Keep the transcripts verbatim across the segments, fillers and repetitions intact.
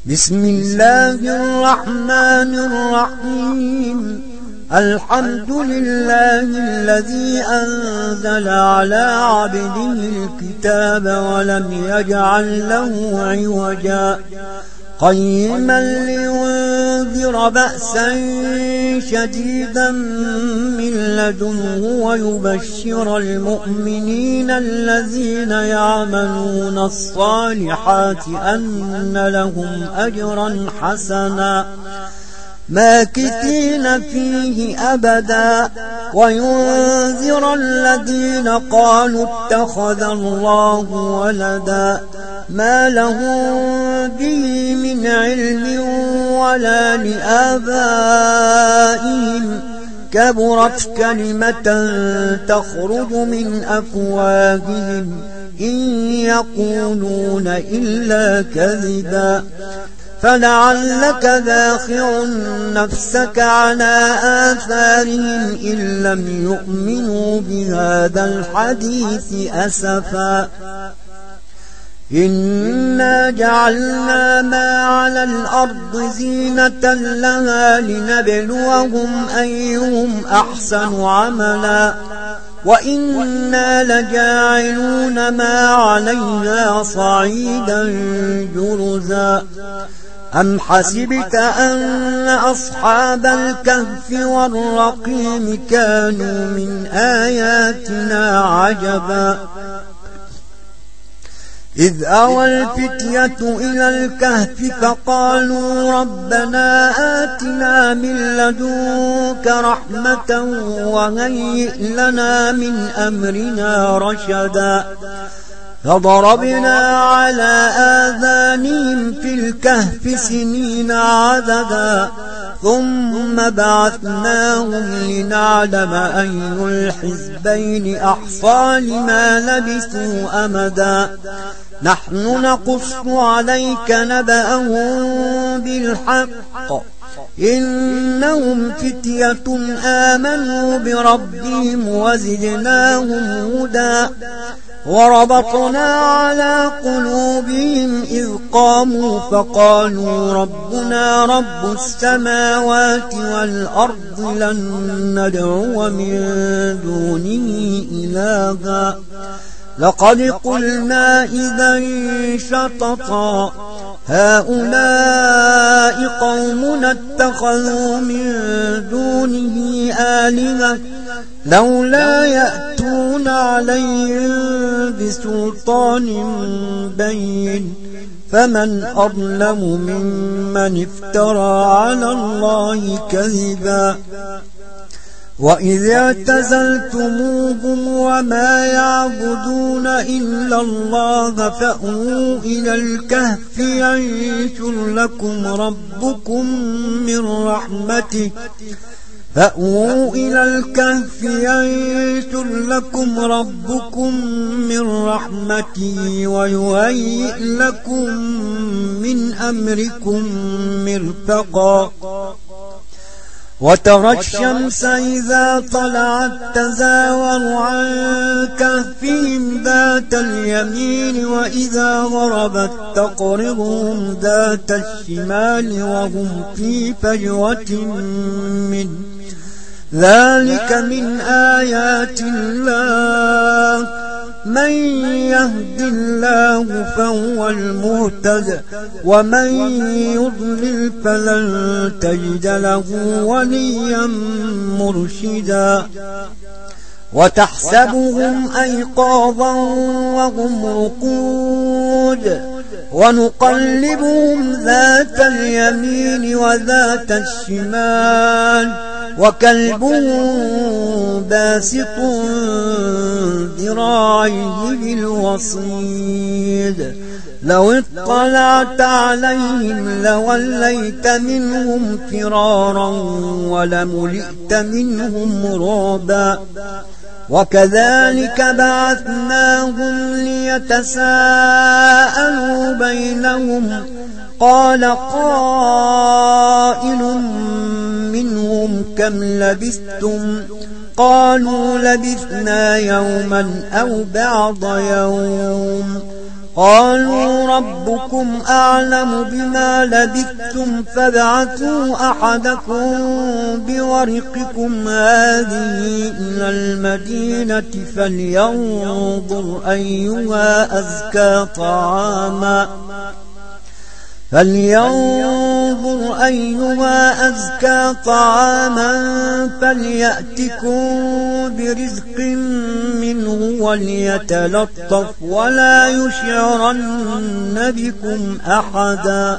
بسم الله الرحمن الرحيم. الحمد لله الذي أنزل على عبده الكتاب ولم يجعل له عوجا قيما لينذر بأسا شديدا من لدنه ويبشر المؤمنين الذين يعملون الصالحات أن لهم أجرا حسنا ماكثين فيه أبدا وينذر الذين قالوا اتخذ الله ولدا ما لهم به من علم ولا لآبائهم كبرت كلمة تخرج من أفواههم إن يقولون إلا كذبا فلعلك باخع نفسك على آثارهم إن لم يؤمنوا بهذا الحديث أسفا إنا جعلنا ما على الأرض زينة لها لنبلوهم أيهم أحسن عملا وإنا لجاعلون ما عليها صعيدا جرزا أم حسبت أن أصحاب الكهف والرقيم كانوا من آياتنا عجبا إذ أوى الفتية إلى الكهف فقالوا ربنا آتنا من لدنك رحمة وهيئ لنا من أمرنا رشدا فضربنا على آذانهم في الكهف سنين عددا ثم بعثناهم لنعلم أي الحزبين أحصى لما لبثوا أمدا نحن نقص عليك نبأهم بالحق إنهم فتية آمنوا بربهم وزدناهم هدى وربطنا على قلوبهم إذ قاموا فقالوا ربنا رب السماوات والأرض لن ندعو من دونه إلها لقد قلنا إذا شططا هؤلاء قومنا اتخذوا من دونه آلهة لولا يأتون عليهم بسلطان بين فمن أظلم ممن افترى على الله كذبا وإذ اعتزلتموهم وما يعبدون إلا الله فأووا إلى الكهف ينشر لكم ربكم من رحمته فأووا إلى الكهف ينشر لكم ربكم من رحمته ويهيئ لكم من أمركم مرفقا وترى الشمس إذا طلعت تزاور عن كهفهم ذات اليمين وإذا غربت تقرضهم ذات الشمال وهم في فجوة منه ذلك من آيات الله من يهد الله فهو المهتد ومن يضلل فلن تجد له وليا مرشدا وتحسبهم أيقاظا وهم رقود ونقلبهم ذات اليمين وذات الشمال وكلبهم باسط ذراعيه بالوصيد لو اطلعت عليهم لوليت منهم فرارا ولملئت منهم رعبا وكذلك بعثناهم ليتساءلوا بينهم قال قائل منهم كم لبثتم قالوا لبثنا يوما أو بعض يوم قالوا ربكم أعلم بما لبثتم فابعثوا أحدكم بورقكم هذه إلى المدينة فلينظر أيها أزكى طعاما فلينظر أيها أزكى طعاما فليأتكم برزق منه وليتلطف ولا يشعرن بكم أحدا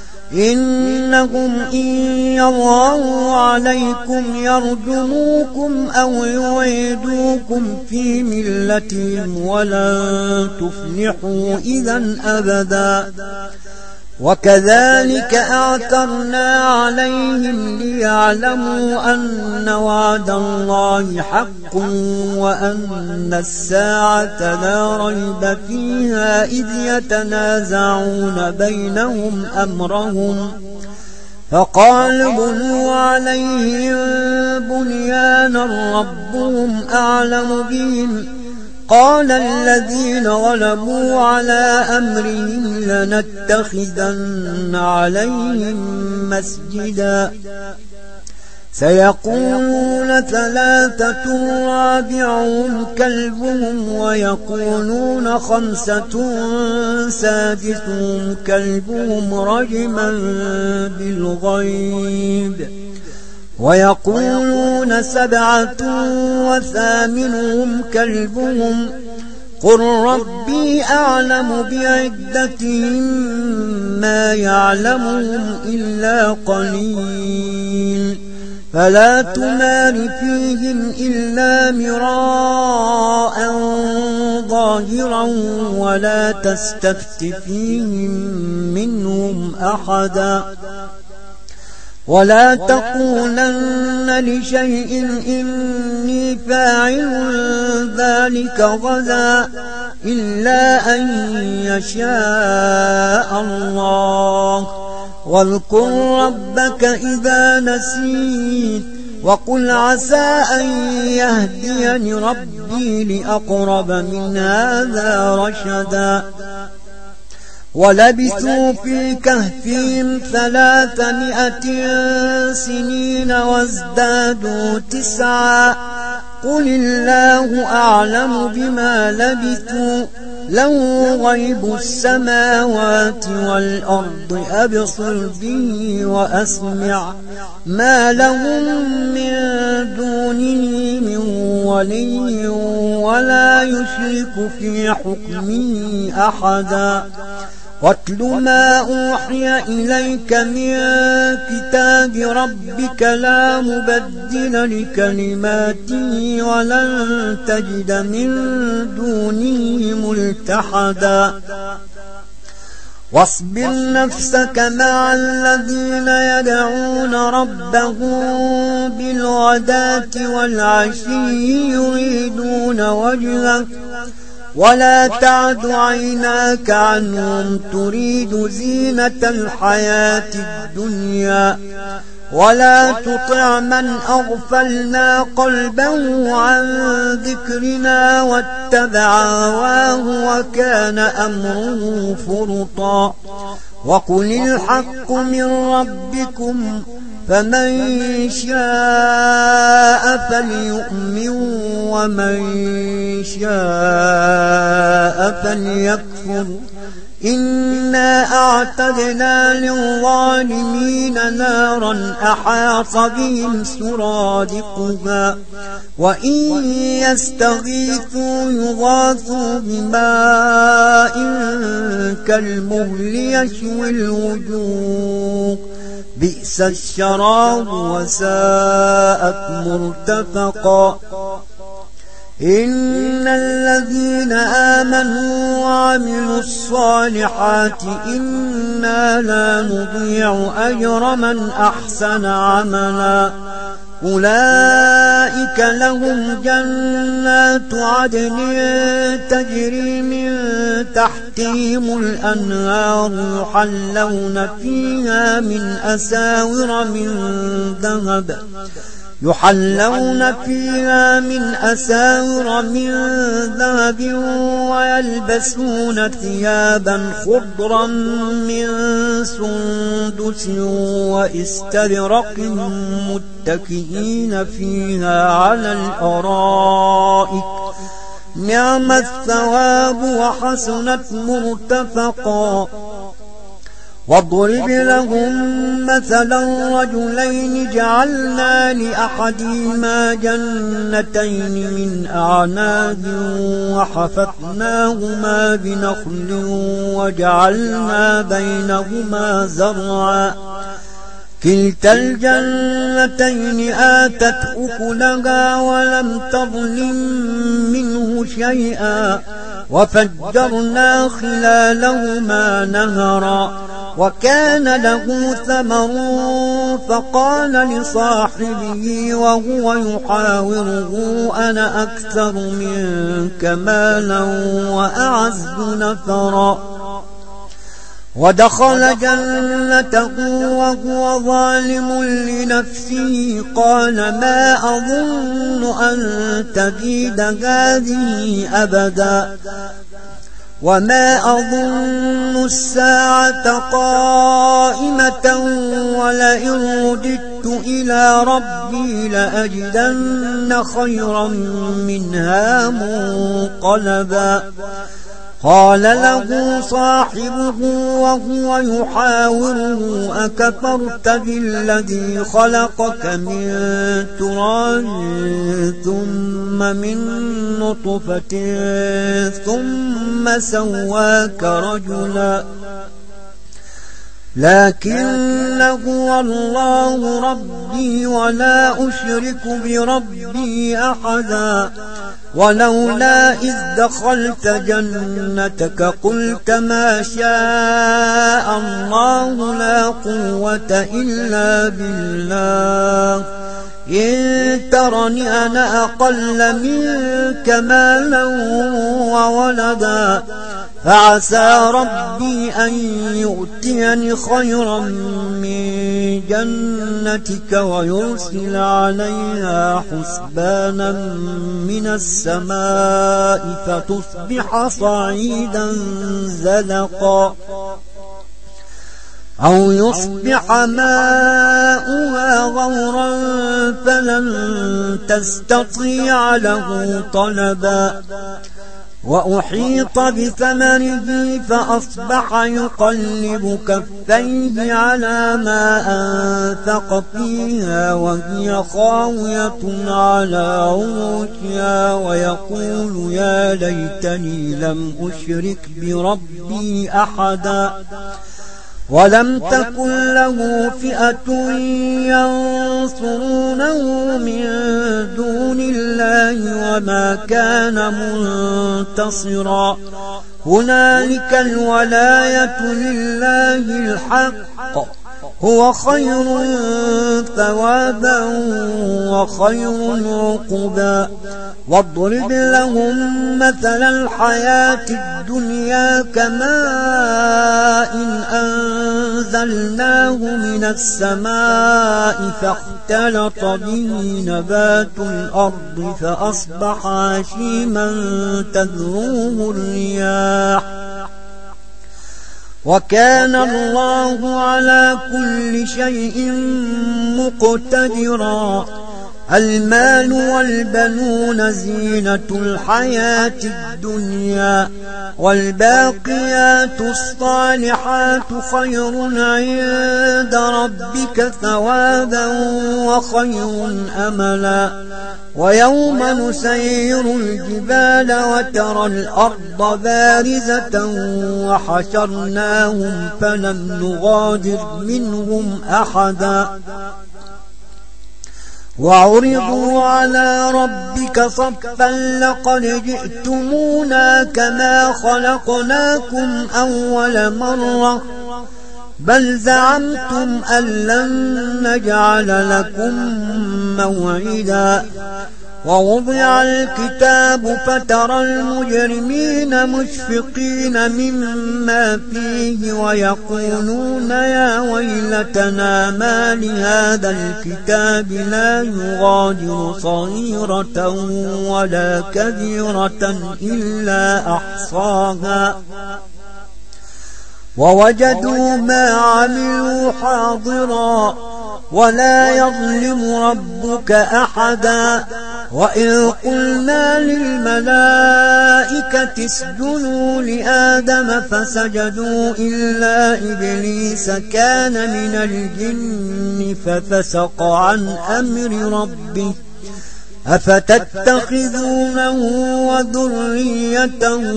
إنهم إن يظهروا عليكم يرجموكم أو يعيدوكم في ملتهم ولن تفلحوا إذا أبدا وكذلك أعثرنا عليهم ليعلموا أن وعد الله حق وأن الساعة لا ريب فيها إذ يتنازعون بينهم أمرهم فقال بنوا عليهم بنيانا ربهم أعلم بهم قال الذين غلبوا على أمرهم لنتخذن عليهم مسجدا سيقولون ثلاثة رابعهم كلبهم ويقولون خمسة سادسهم كلبهم رجما بالغيب ويقولون سبعة وثامنهم كلبهم قل ربي أعلم بعدتهم ما يعلمهم إلا قليل فلا تمار فيهم إلا مراء ظاهرا ولا تستفت فيهم منهم أحدا ولا تقولن لشيء إني فاعل ذلك غدا إلا أن يشاء الله واذكر ربك إذا نسيت وقل عسى أن يهديني ربي لأقرب من هذا رشدا ولبثوا في كهفهم ثلاثمائة سنين وازدادوا تسعا قل الله أعلم بما لبثوا له غيب السماوات والأرض أبصر به وأسمع ما لهم من دونه من ولي ولا يشرك في حكمه أحدا واتل ما أوحي إليك من كتاب ربك لا مبدل لكلماته ولن تجد من دونه ملتحدا واصبر نفسك مع الذين يدعون ربهم بالغداة والعشي يريدون وجهه ولا تعد عيناك عنهم تريد زينة الحياة الدنيا ولا تطع من أغفلنا قلبه عن ذكرنا واتبع هواه وكان أمره فرطا وقل الحق من ربكم فمن شاء فليؤمن ومن شاء فليكفر إنا أعتدنا للظالمين نارا أحاط بهم سرادقها وإن يستغيثوا يغاثوا بماء كالمهل يشوي الوجوه بئس الشراب وساءت مرتفقا إن الذين آمنوا وعملوا الصالحات إنا لا نضيع أجر من أحسن عملا أولئك لهم جنات عدن تجري من تحتهم الأنهار يحلون فيها من أساور من ذهب يحلون فيها من أساور من ذهب ويلبسون ثيابا خضرا من سندس واستبرق متكئين فيها على الأرائك نعم الثواب وحسنت مرتفقا. واضرب لهم مثلا رجلين جعلنا لأحدهما جنتين من أعناب وحففناهما بنخل وجعلنا بينهما زرعا كلتا الجنتين آتت أكلها ولم تظلم منه شيئا وفجرنا خلالهما نهرا وكان له ثمر فقال لصاحبه وهو يحاوره أنا أكثر منك مالا وأعز نفرا. ودخل جنته وهو ظالم لنفسه قال ما أظن أن تبيد هذه أبدا وما أظن الساعة قائمة ولئن رددت إلى ربي لأجدن خيرا منها منقلبا. قال له صاحبه وهو يحاوره أكفرت بالذي خلقك من تراب ثم من نطفة ثم سواك رجلا لكن هو الله ربي ولا أشرك بربي أحدا. ولولا إذ دخلت جنتك قلت ما شاء الله لا قوة إلا بالله إن ترني أنا أقل منك مالا وولدا فعسى ربي أن يؤتيني خيرا من جنتك ويرسل عليها حسبانا من السماء فتصبح صعيدا زلقا أو يصبح ماؤها غورا فلن تستطيع له طلبا. وأحيط بثمره فأصبح يقلب كفيه على ما أنفق فيها وهي خاوية على عروشها ويقول يا ليتني لم أشرك بربي أحدا. ولم تكن له فئة ينصرونه من دون الله وما كان منتصرا. هنالك الولاية لله الحق هو خير ثوابا وخير عقبا. واضرب لهم مثل الحياة الدنيا كماء أنزلناه من السماء فاختلط به نبات الأرض فأصبح هشيما تذروه الرياح وكان الله على كل شيء مقتدرا. المال والبنون زينة الحياة الدنيا والباقيات الصالحات خير عند ربك ثوابا وخير أملا. ويوم نسير الجبال وترى الأرض بارزة وحشرناهم فلم نغادر منهم أحدا. وعرضوا على ربك صفا لقد جئتمونا كما خلقناكم أول مرة بل زعمتم أن لن نجعل لكم موعدا. ووضع الكتاب فترى المجرمين مشفقين مما فيه ويقولون يا ويلتنا ما لهذا الكتاب لا يغادر صغيرة ولا كبيرة إلا أحصاها ووجدوا ما عملوا حاضرا ولا يظلم ربك أحدا. وإذ قلنا للملائكة اسجدوا لآدم فسجدوا إلا إبليس كان من الجن ففسق عن أمر ربه أفتتخذونه وذريته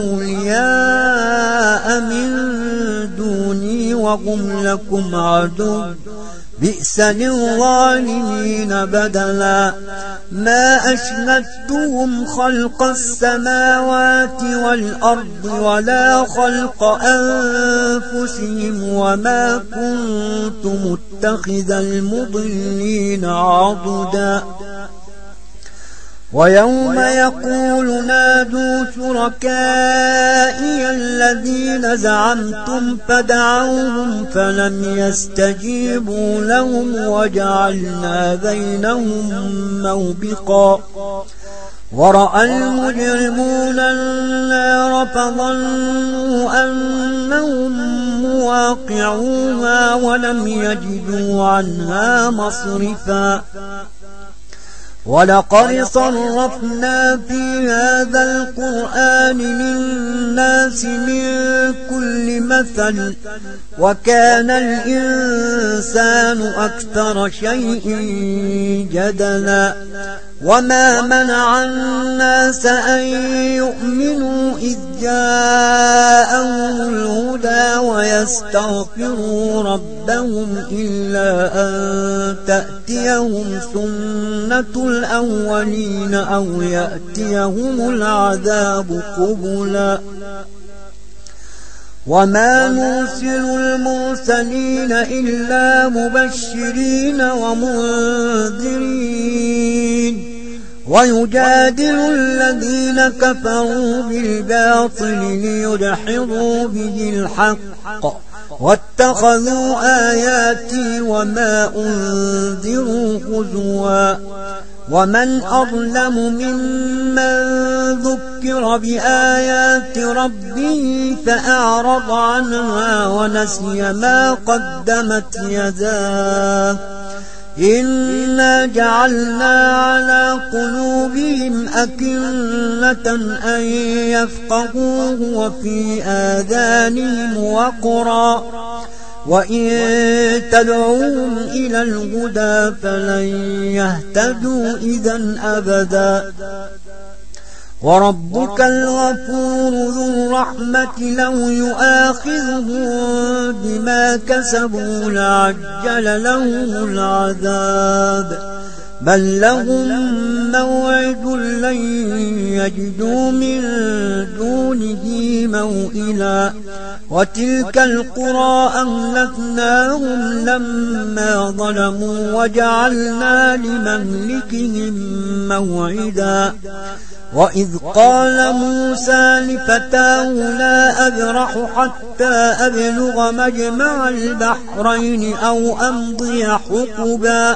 أولياء من دوني وهم لكم عدو بئس للظالمين بدلا. ما أشهدتهم خلق السماوات والأرض ولا خلق أنفسهم وما كنت متخذ المضلين عضدا. ويوم يقول نادوا شركائي الذين زعمتم فدعوهم فلم يستجيبوا لهم وجعلنا بينهم موبقا. ورأى المجرمون النار فظنوا أنهم مواقعوها ولم يجدوا عنها مصرفا. ولقد صرفنا في هذا القرآن للناس من كل مثل وكان الإنسان أكثر شيء جدلا. وما منع الناس أن يؤمنوا إذ جاءهم الهدى ويستغفروا ربهم إلا أن تأتيهم سنة الأولين أو يأتيهم العذاب قبلا. وما نرسل المرسلين إلا مبشرين ومنذرين ويجادل الذين كفروا بالباطل ليدحضوا به الحق واتخذوا آياتي وما أنذروا هزوا. ومن أظلم ممن ذكر بآيات ربه فأعرض عنها ونسي ما قدمت يداه إنا جعلنا على قلوبهم أكنة أن يفقهوه وفي آذانهم وقرا وإن تدعوهم إلى الهدى فلن يهتدوا إذا أبدا. وربك الغفور ذو الرحمة لو يؤاخذهم بما كسبوا لعجل لهم العذاب بل لهم موعد لن يجدوا من دونه موئلا. وتلك القرى أهلكناهم لما ظلموا وجعلنا لمهلكهم موعدا. وإذ قال موسى لفتاه لا أبرح حتى أبلغ مجمع البحرين أو أمضي حقبا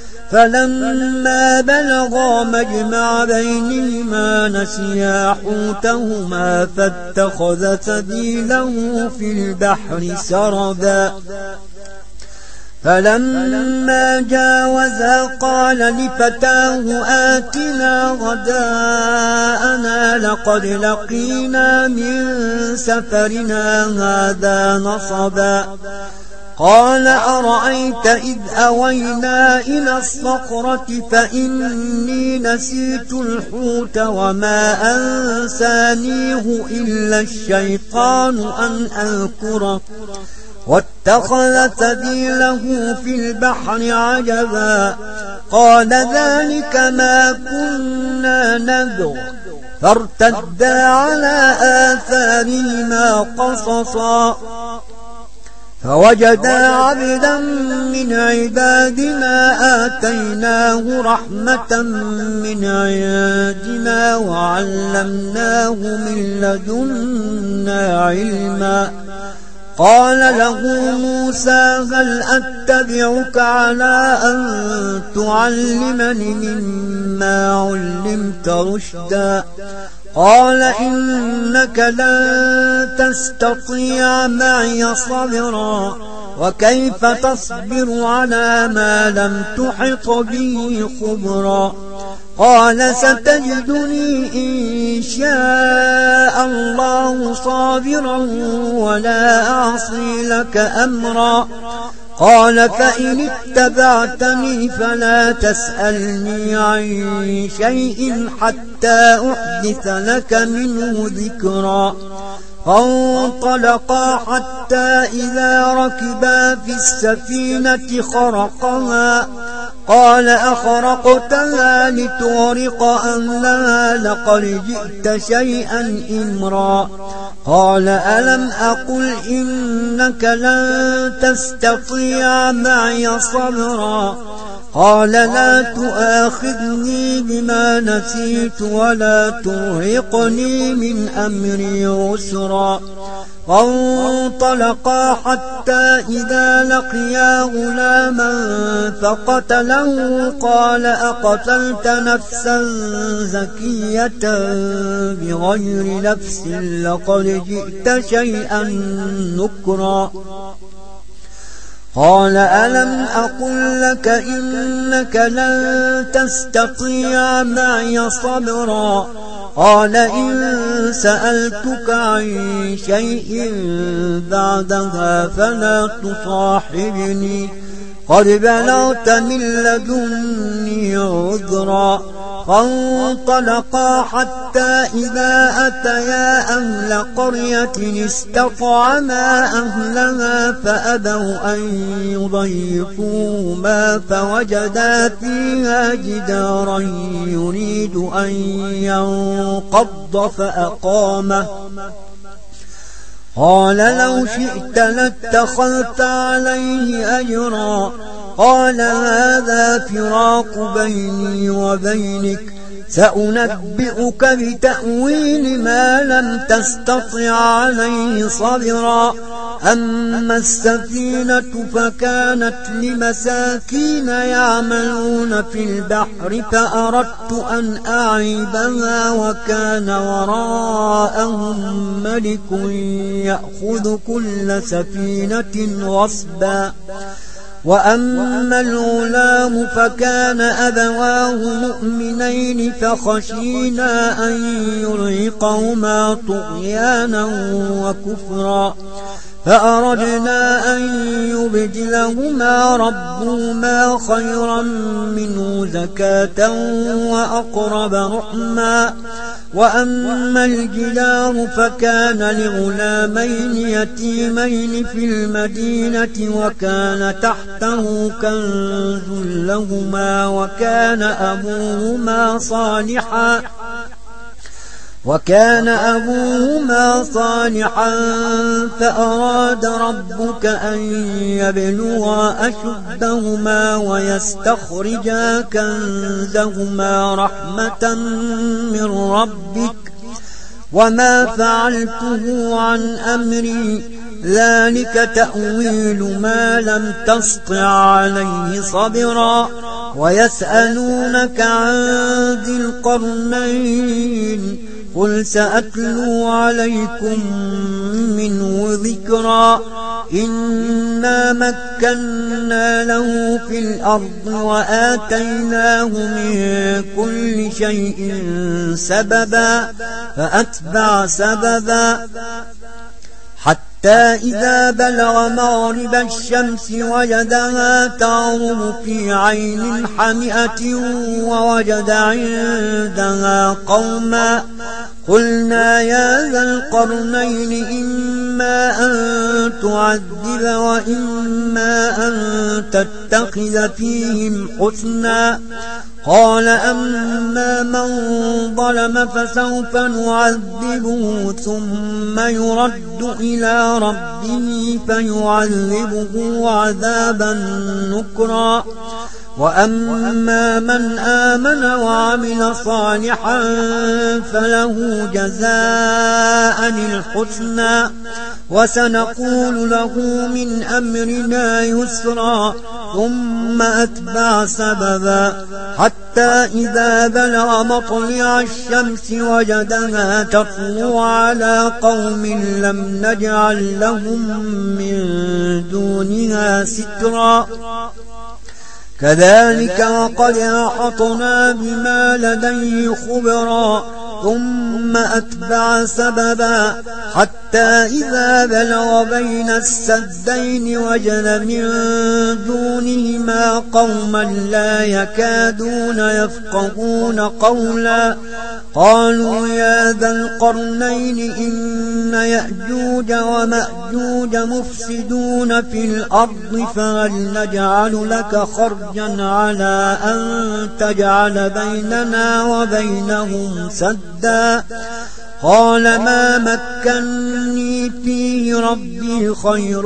فلما بلغا مجمع بينهما نسيا حوتهما فاتخذ سبيله في البحر سربا. فلما جاوزا قال لفتاه آتنا غداءنا لقد لقينا من سفرنا هذا نصبا. قال أرأيت إذ أوينا إلى الصخرة فإني نسيت الحوت وما أنسانيه إلا الشيطان أن أذكره واتخذ سبيله في البحر عجبا. قال ذلك ما كنا نبغ فارتدا على آثارهما قصصا. فوجدا عبدا من عبادنا آتيناه رحمة من عندنا وعلمناه من لدنا علما. قال له موسى هل أتبعك على أن تعلمني مما علمت رشدا؟ قال إنك لن تستطيع معي صبرا وكيف تصبر على ما لم تحط به خبرا؟ قال ستجدني إن شاء الله صابرا ولا أعصي لك أمرا. قال فإن اتبعتني فلا تسألني عن شيء حتى أحدث لك منه ذكرا. فانطلقا حتى إذا ركبا في السفينة خرقها قال أخرقتها لتغرق أهلها لقد جئت شيئا إمرا. قال ألم أقل إنك لن تستطيع معي صبرا؟ قال لا تؤاخذني بما نسيت ولا ترهقني من أمري عسرا. فانطلقا حتى إذا لقيا غلاما فقتله قال أقتلت نفسا زكية بغير نفس لقد جئت شيئا نكرا. قال ألم أقل لك إنك لن تستطيع معي صبرا؟ قال إن سألتك عن شيء بعدها فلا تصاحبني قد بلغت من لدني عذرا. فانطلقا حتى إذا أتيا أهل قرية استطعما أهلها فأبوا أن يضيفوهما فوجدا فيها جدارا يريد أن ينقض فأقامه. قال لو شئت لاتخذت عليه أجرا. قال هذا فراق بيني وبينك سأنبئك بتأويل ما لم تستطع عليه صبرا. أما السفينة فكانت لمساكين يعملون في البحر فأردت أن أعيبها وكان وراءهم ملك يأخذ كل سفينة غصبا. وأما الغلام فكان أبواه مؤمنين فخشينا أن يرهقهما طغيانا وكفرا فأردنا أن يبدلهما ربهما خيرا منه زكاة وأقرب رحما. وأما الجدار فكان لغلامين يتيمين في المدينة وكان تحته كنز لهما وكان أبوهما صالحا وكان أبوهما صالحا فأراد ربك أن يبلغا أشدهما ويستخرجا كنزهما رحمة من ربك وما فعلته عن أمري ذلك تأويل ما لم تسطع عليه صبرا. ويسألونك عن ذي القرنين قل سأتلو عليكم منه ذكرا. إنا مكنا له في الأرض وآتيناه من كل شيء سببا فأتبع سببا حتى إذا بلغ مغرب الشمس وجدها تغرب في عين حمئة ووجد عندها قوما قلنا يا ذا القرنين إما أن تعذب وإما أن تتقى فتتخذ فيهم حسنا. قال أما من ظلم فسوف نعذبه ثم يرد إلى ربه فيعذبه عذابا نكرا. وأما من آمن وعمل صالحا فله جزاء الحسنى وسنقول له من أمرنا يسرا. ثم أتبع سببا حتى إذا بلغ مطلع الشمس وجدها تطلع على قوم لم نجعل لهم من دونها سترا. كذلك وقد أحطنا بما لديه خبرا. ثم أتبع سببا حتى إذا بلغ بين السدين وجد من دونهما قوما لا يكادون يفقهون قولا. قالوا يا ذا القرنين إن يأجوج ومأجوج مفسدون في الأرض فهل نجعل لك خرجا على أن تجعل بيننا وبينهم سدا. قال ما مكنني فيه ربي خير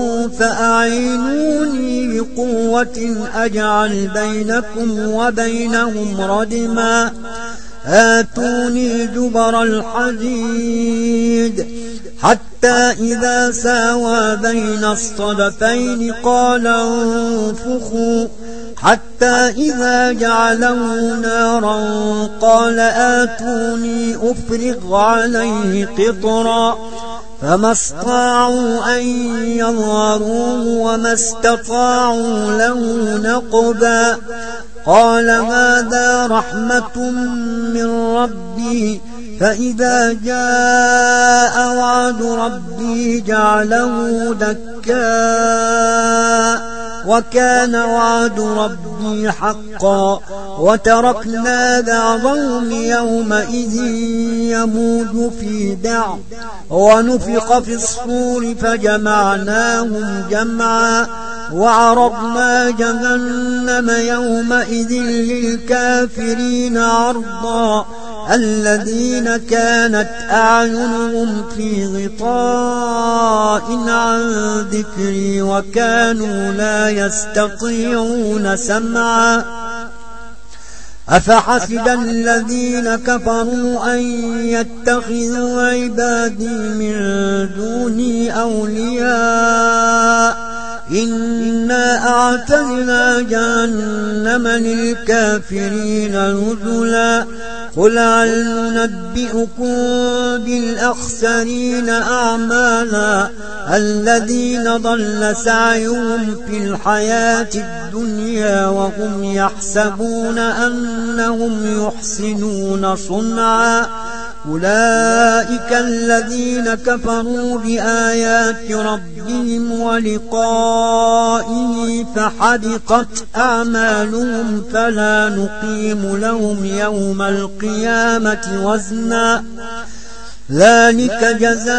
فأعينوني بقوة أجعل بينكم وبينهم ردما. آتوني جبر الحديد حتى إذا ساوى بين الصدفين قال انفخوا حتى إذا جعله نارا قال آتوني أفرغ عليه قطرا. فما استطاعوا أن يظهروه وما استطاعوا له نقبا. قال هذا رحمة من ربي فإذا جاء وعد ربي جعله دكا وكان وعد ربي حقا. وتركنا بعضهم يومئذ يموج في بعض ونفخ في الصور فجمعناهم جمعا. وعرضنا جهنم يومئذ للكافرين عرضا. الذين كانت أعينهم في غطاء عن ذكري وكانوا لا يستطيعون سمعا. أفحسب الذين كفروا أن يتخذوا عبادي من دوني أولياء إنا أعتدنا جهنم للكافرين نزلا. قل هل ننبئكم بالأخسرين أعمالا الذين ضل سعيهم في الحياة الدنيا وهم يحسبون أنهم يحسنون صنعا. أولئك الذين كفروا بآيات ربهم ولقائه فحبطت أعمالهم فلا نقيم لهم يوم القيامة وزنا. ذلك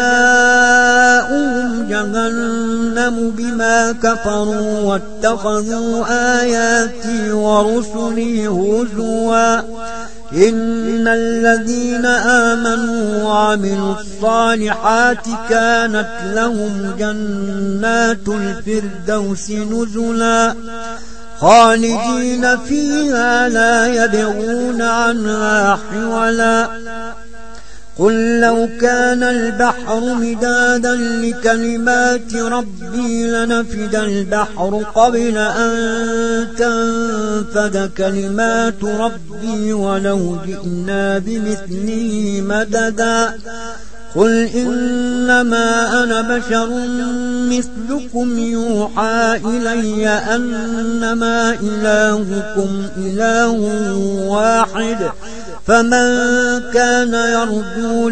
جزاؤهم جهنم بما كفروا واتخذوا آياتي ورسلي هزوا. إن الذين آمنوا وعملوا الصالحات كانت لهم جنات الفردوس نزلا خالدين فيها لا يبغون عنها حولا. قل لو كان البحر مدادا لكلمات ربي لنفد البحر قبل أن تنفد كلمات ربي ولو جئنا بمثله مددا. قل إنما أنا بشر مثلكم يوحى إلي أنما إلهكم إله واحد فمن كان يرجو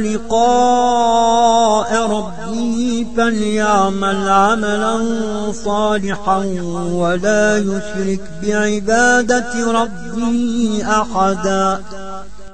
لقاء ربه فليعمل عملا صالحا ولا يشرك بعبادة ربه أحدا.